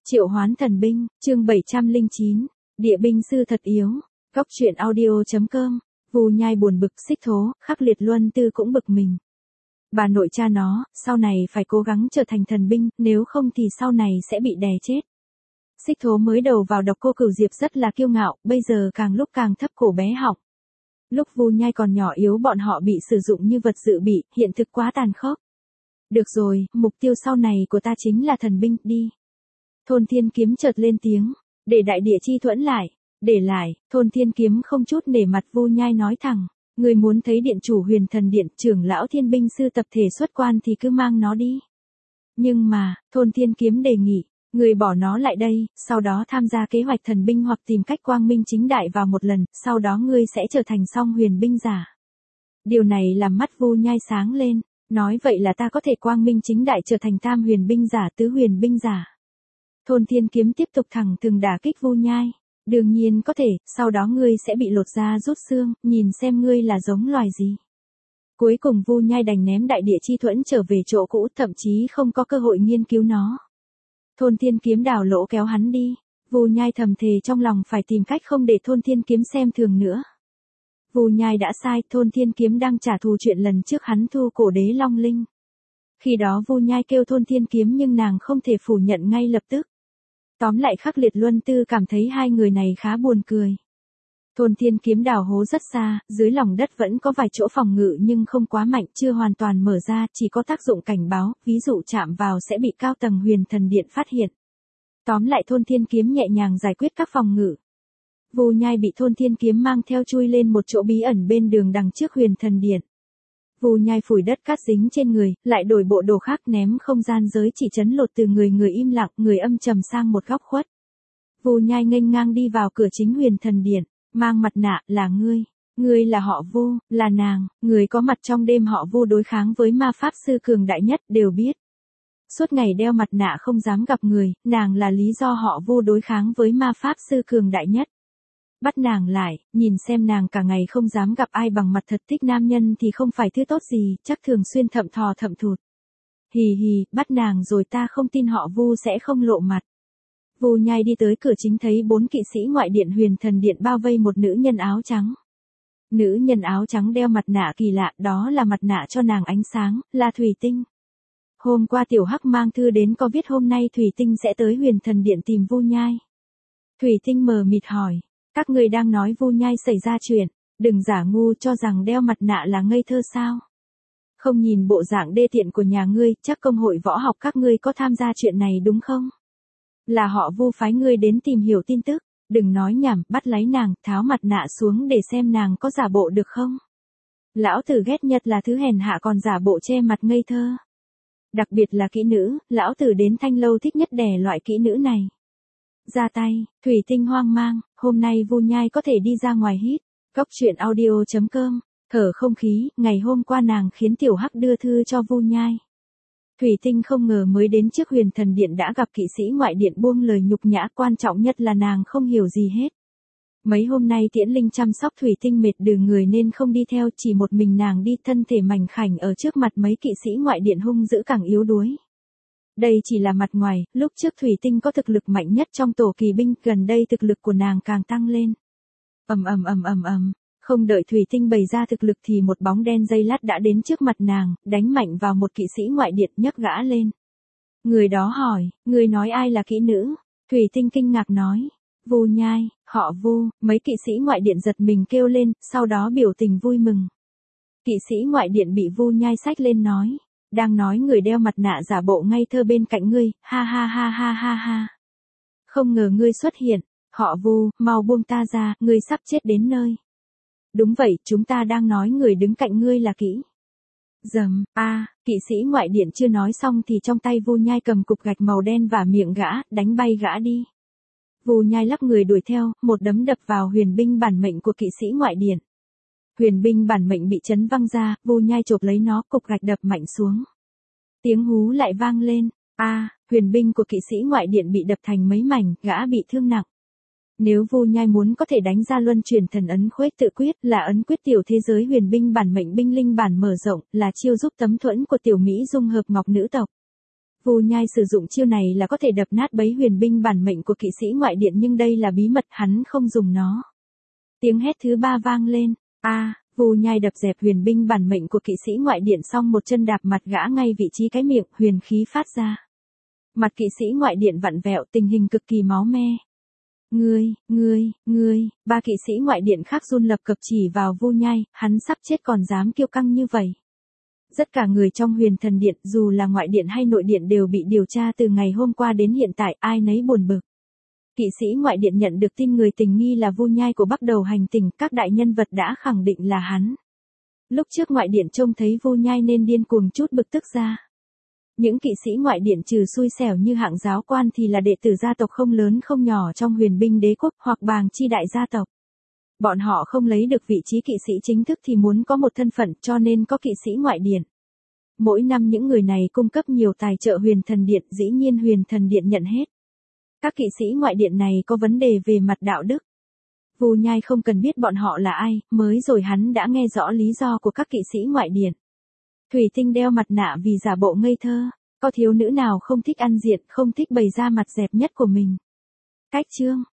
Triệu hoán thần binh, chương 709, địa binh sư thật yếu, góc truyện audio.com, Vu Nhai buồn bực xích thố, Khắc Liệt Luân Tư cũng bực mình. Bà nội cha nó, sau này phải cố gắng trở thành thần binh, nếu không thì sau này sẽ bị đè chết. Xích thố mới đầu vào Độc Cô Cửu Diệp rất là kiêu ngạo, bây giờ càng lúc càng thấp cổ bé họng. Lúc Vu Nhai còn nhỏ yếu bọn họ bị sử dụng như vật dự bị, hiện thực quá tàn khốc. Được rồi, mục tiêu sau này của ta chính là thần binh, đi. Thôn Thiên Kiếm chợt lên tiếng, để đại địa chi thuẫn lại, để lại. Thôn Thiên Kiếm không chút nể mặt Vu Nhai nói thẳng, người muốn thấy điện chủ Huyền Thần Điện, trưởng lão thiên binh sư tập thể xuất quan thì cứ mang nó đi. Nhưng mà, Thôn Thiên Kiếm đề nghị, người bỏ nó lại đây, sau đó tham gia kế hoạch thần binh hoặc tìm cách quang minh chính đại vào một lần, sau đó ngươi sẽ trở thành song huyền binh giả. Điều này làm mắt Vu Nhai sáng lên, nói vậy là ta có thể quang minh chính đại trở thành tam huyền binh giả, tứ huyền binh giả. Thôn Thiên Kiếm tiếp tục thẳng thừng đả kích Vu Nhai, đương nhiên có thể, sau đó ngươi sẽ bị lột da rút xương, nhìn xem ngươi là giống loài gì. Cuối cùng Vu Nhai đành ném đại địa chi thuẫn trở về chỗ cũ, thậm chí không có cơ hội nghiên cứu nó. Thôn Thiên Kiếm đào lỗ kéo hắn đi, Vu Nhai thầm thề trong lòng phải tìm cách không để Thôn Thiên Kiếm xem thường nữa. Vu Nhai đã sai, Thôn Thiên Kiếm đang trả thù chuyện lần trước hắn thu cổ đế Long Linh. Khi đó Vu Nhai kêu Thôn Thiên Kiếm nhưng nàng không thể phủ nhận ngay lập tức. Tóm lại Khắc Liệt Luân Tư cảm thấy hai người này khá buồn cười. Thôn Thiên Kiếm đào hố rất xa, dưới lòng đất vẫn có vài chỗ phòng ngự nhưng không quá mạnh, chưa hoàn toàn mở ra, chỉ có tác dụng cảnh báo, ví dụ chạm vào sẽ bị cao tầng Huyền Thần Điện phát hiện. Tóm lại Thôn Thiên Kiếm nhẹ nhàng giải quyết các phòng ngự. Vu Nhai bị Thôn Thiên Kiếm mang theo chui lên một chỗ bí ẩn bên đường đằng trước Huyền Thần Điện. Vu Nhai phủi đất cát dính trên người, lại đổi bộ đồ khác ném không gian giới chỉ chấn lột từ người im lặng, người âm trầm sang một góc khuất. Vu Nhai nghênh ngang đi vào cửa chính Huyền Thần Điện, mang mặt nạ, là ngươi là họ Vu, là nàng, người có mặt trong đêm họ Vu đối kháng với ma pháp sư cường đại nhất, đều biết. Suốt ngày đeo mặt nạ không dám gặp người, nàng là lý do họ Vu đối kháng với ma pháp sư cường đại nhất. Bắt nàng lại, nhìn xem nàng cả ngày không dám gặp ai bằng mặt thật, thích nam nhân thì không phải thứ tốt gì, chắc thường xuyên thậm thò thậm thụt. Hì hì, bắt nàng rồi ta không tin họ Vu sẽ không lộ mặt. Vu Nhai đi tới cửa chính thấy 4 kỵ sĩ ngoại điện Huyền Thần Điện bao vây một nữ nhân áo trắng. Nữ nhân áo trắng đeo mặt nạ kỳ lạ, đó là mặt nạ cho nàng ánh sáng, là Thủy Tinh. Hôm qua Tiểu Hắc mang thư đến có viết hôm nay Thủy Tinh sẽ tới Huyền Thần Điện tìm Vu Nhai. Thủy Tinh mờ mịt hỏi, các người đang nói Vu Nhai xảy ra chuyện, đừng giả ngu cho rằng đeo mặt nạ là ngây thơ sao. Không nhìn bộ dạng đê tiện của nhà ngươi, chắc công hội võ học các ngươi có tham gia chuyện này đúng không? Là họ Vu phái ngươi đến tìm hiểu tin tức, đừng nói nhảm, bắt lấy nàng, tháo mặt nạ xuống để xem nàng có giả bộ được không. Lão tử ghét nhất là thứ hèn hạ còn giả bộ che mặt ngây thơ. Đặc biệt là kỹ nữ, lão tử đến Thanh Lâu thích nhất đè loại kỹ nữ này. Ra tay, Thủy Tinh hoang mang, hôm nay Vu Nhai có thể đi ra ngoài hít, góc truyện audio.com, thở không khí, ngày hôm qua nàng khiến Tiểu Hắc đưa thư cho Vu Nhai. Thủy Tinh không ngờ mới đến trước Huyền Thần Điện đã gặp kỵ sĩ ngoại điện buông lời nhục nhã, quan trọng nhất là nàng không hiểu gì hết. Mấy hôm nay Tiễn Linh chăm sóc Thủy Tinh mệt đừ người nên không đi theo, chỉ một mình nàng đi, thân thể mảnh khảnh ở trước mặt mấy kỵ sĩ ngoại điện hung dữ càng yếu đuối. Đây chỉ là mặt ngoài, lúc trước Thủy Tinh có thực lực mạnh nhất trong tổ kỳ binh, gần đây thực lực của nàng càng tăng lên. Không đợi Thủy Tinh bày ra thực lực thì một bóng đen giây lát đã đến trước mặt nàng, đánh mạnh vào một kỵ sĩ ngoại điện, nhấc gã lên. Người đó hỏi, người nói ai là kỹ nữ? Thủy Tinh kinh ngạc nói, Vu Nhai, họ Vu. Mấy kỵ sĩ ngoại điện giật mình kêu lên, sau đó biểu tình vui mừng. Kỵ sĩ ngoại điện bị Vu Nhai xách lên nói, đang nói người đeo mặt nạ giả bộ ngây thơ bên cạnh ngươi, ha ha ha ha ha ha. Không ngờ ngươi xuất hiện, họ Vu, mau buông ta ra, ngươi sắp chết đến nơi. Đúng vậy, chúng ta đang nói người đứng cạnh ngươi là kỹ. Kỵ sĩ ngoại điện chưa nói xong thì trong tay Vu Nhai cầm cục gạch màu đen và miệng gã, đánh bay gã đi. Vu Nhai lắc người đuổi theo, một đấm đập vào huyền binh bản mệnh của kỵ sĩ ngoại điện. Huyền binh bản mệnh bị chấn văng ra, Vu Nhai chộp lấy nó, cục gạch đập mạnh xuống. Tiếng hú lại vang lên, huyền binh của kỵ sĩ ngoại điện bị đập thành mấy mảnh, gã bị thương nặng. Nếu Vu Nhai muốn có thể đánh ra luân chuyển thần ấn khuếch tự quyết, là ấn quyết tiểu thế giới huyền binh bản mệnh binh linh bản mở rộng, là chiêu giúp tấm thuẫn của tiểu Mỹ dung hợp ngọc nữ tộc. Vu Nhai sử dụng chiêu này là có thể đập nát bấy huyền binh bản mệnh của kỵ sĩ ngoại điện, nhưng đây là bí mật, hắn không dùng nó. Tiếng hét thứ ba vang lên. Vu Nhai đập dẹp huyền binh bản mệnh của kỵ sĩ ngoại điện xong một chân đạp mặt gã ngay vị trí cái miệng, huyền khí phát ra. Mặt kỵ sĩ ngoại điện vặn vẹo, tình hình cực kỳ máu me. Ngươi, ba kỵ sĩ ngoại điện khác run lập cập chỉ vào Vu Nhai, hắn sắp chết còn dám kiêu căng như vậy. Tất cả người trong huyền thần điện, dù là ngoại điện hay nội điện, đều bị điều tra từ ngày hôm qua đến hiện tại, ai nấy buồn bực. Kỵ sĩ ngoại điện nhận được tin người tình nghi là Vu Nhai của bắt đầu hành tình, các đại nhân vật đã khẳng định là hắn. Lúc trước ngoại điện trông thấy Vu Nhai nên điên cuồng chút bực tức ra. Những kỵ sĩ ngoại điện trừ xui xẻo như hạng giáo quan thì là đệ tử gia tộc không lớn không nhỏ trong huyền binh đế quốc hoặc bàng chi đại gia tộc. Bọn họ không lấy được vị trí kỵ sĩ chính thức thì muốn có một thân phận, cho nên có kỵ sĩ ngoại điện. Mỗi năm những người này cung cấp nhiều tài trợ huyền thần điện, dĩ nhiên huyền thần điện nhận hết. Các kỵ sĩ ngoại điện này có vấn đề về mặt đạo đức. Vu Nhai không cần biết bọn họ là ai, mới rồi hắn đã nghe rõ lý do của các kỵ sĩ ngoại điện. Thủy Tinh đeo mặt nạ vì giả bộ ngây thơ, có thiếu nữ nào không thích ăn diện, không thích bày ra mặt dẹp nhất của mình. Cách chương